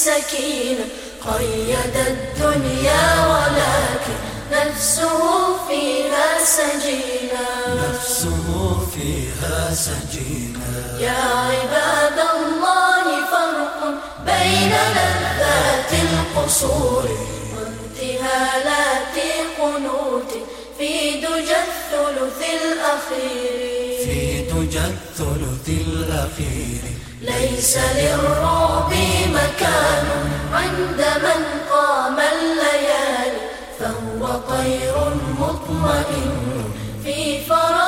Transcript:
السكينة قيد الدنيا ولكن نفسه فيها سجينة. يا عباد الله فرق بين لذات القصور وانتهالات قنوت في دجى الثلث الأخير. ليس للرعب مكان عند من قام الليالي، فهو طير مطمئن في فراغ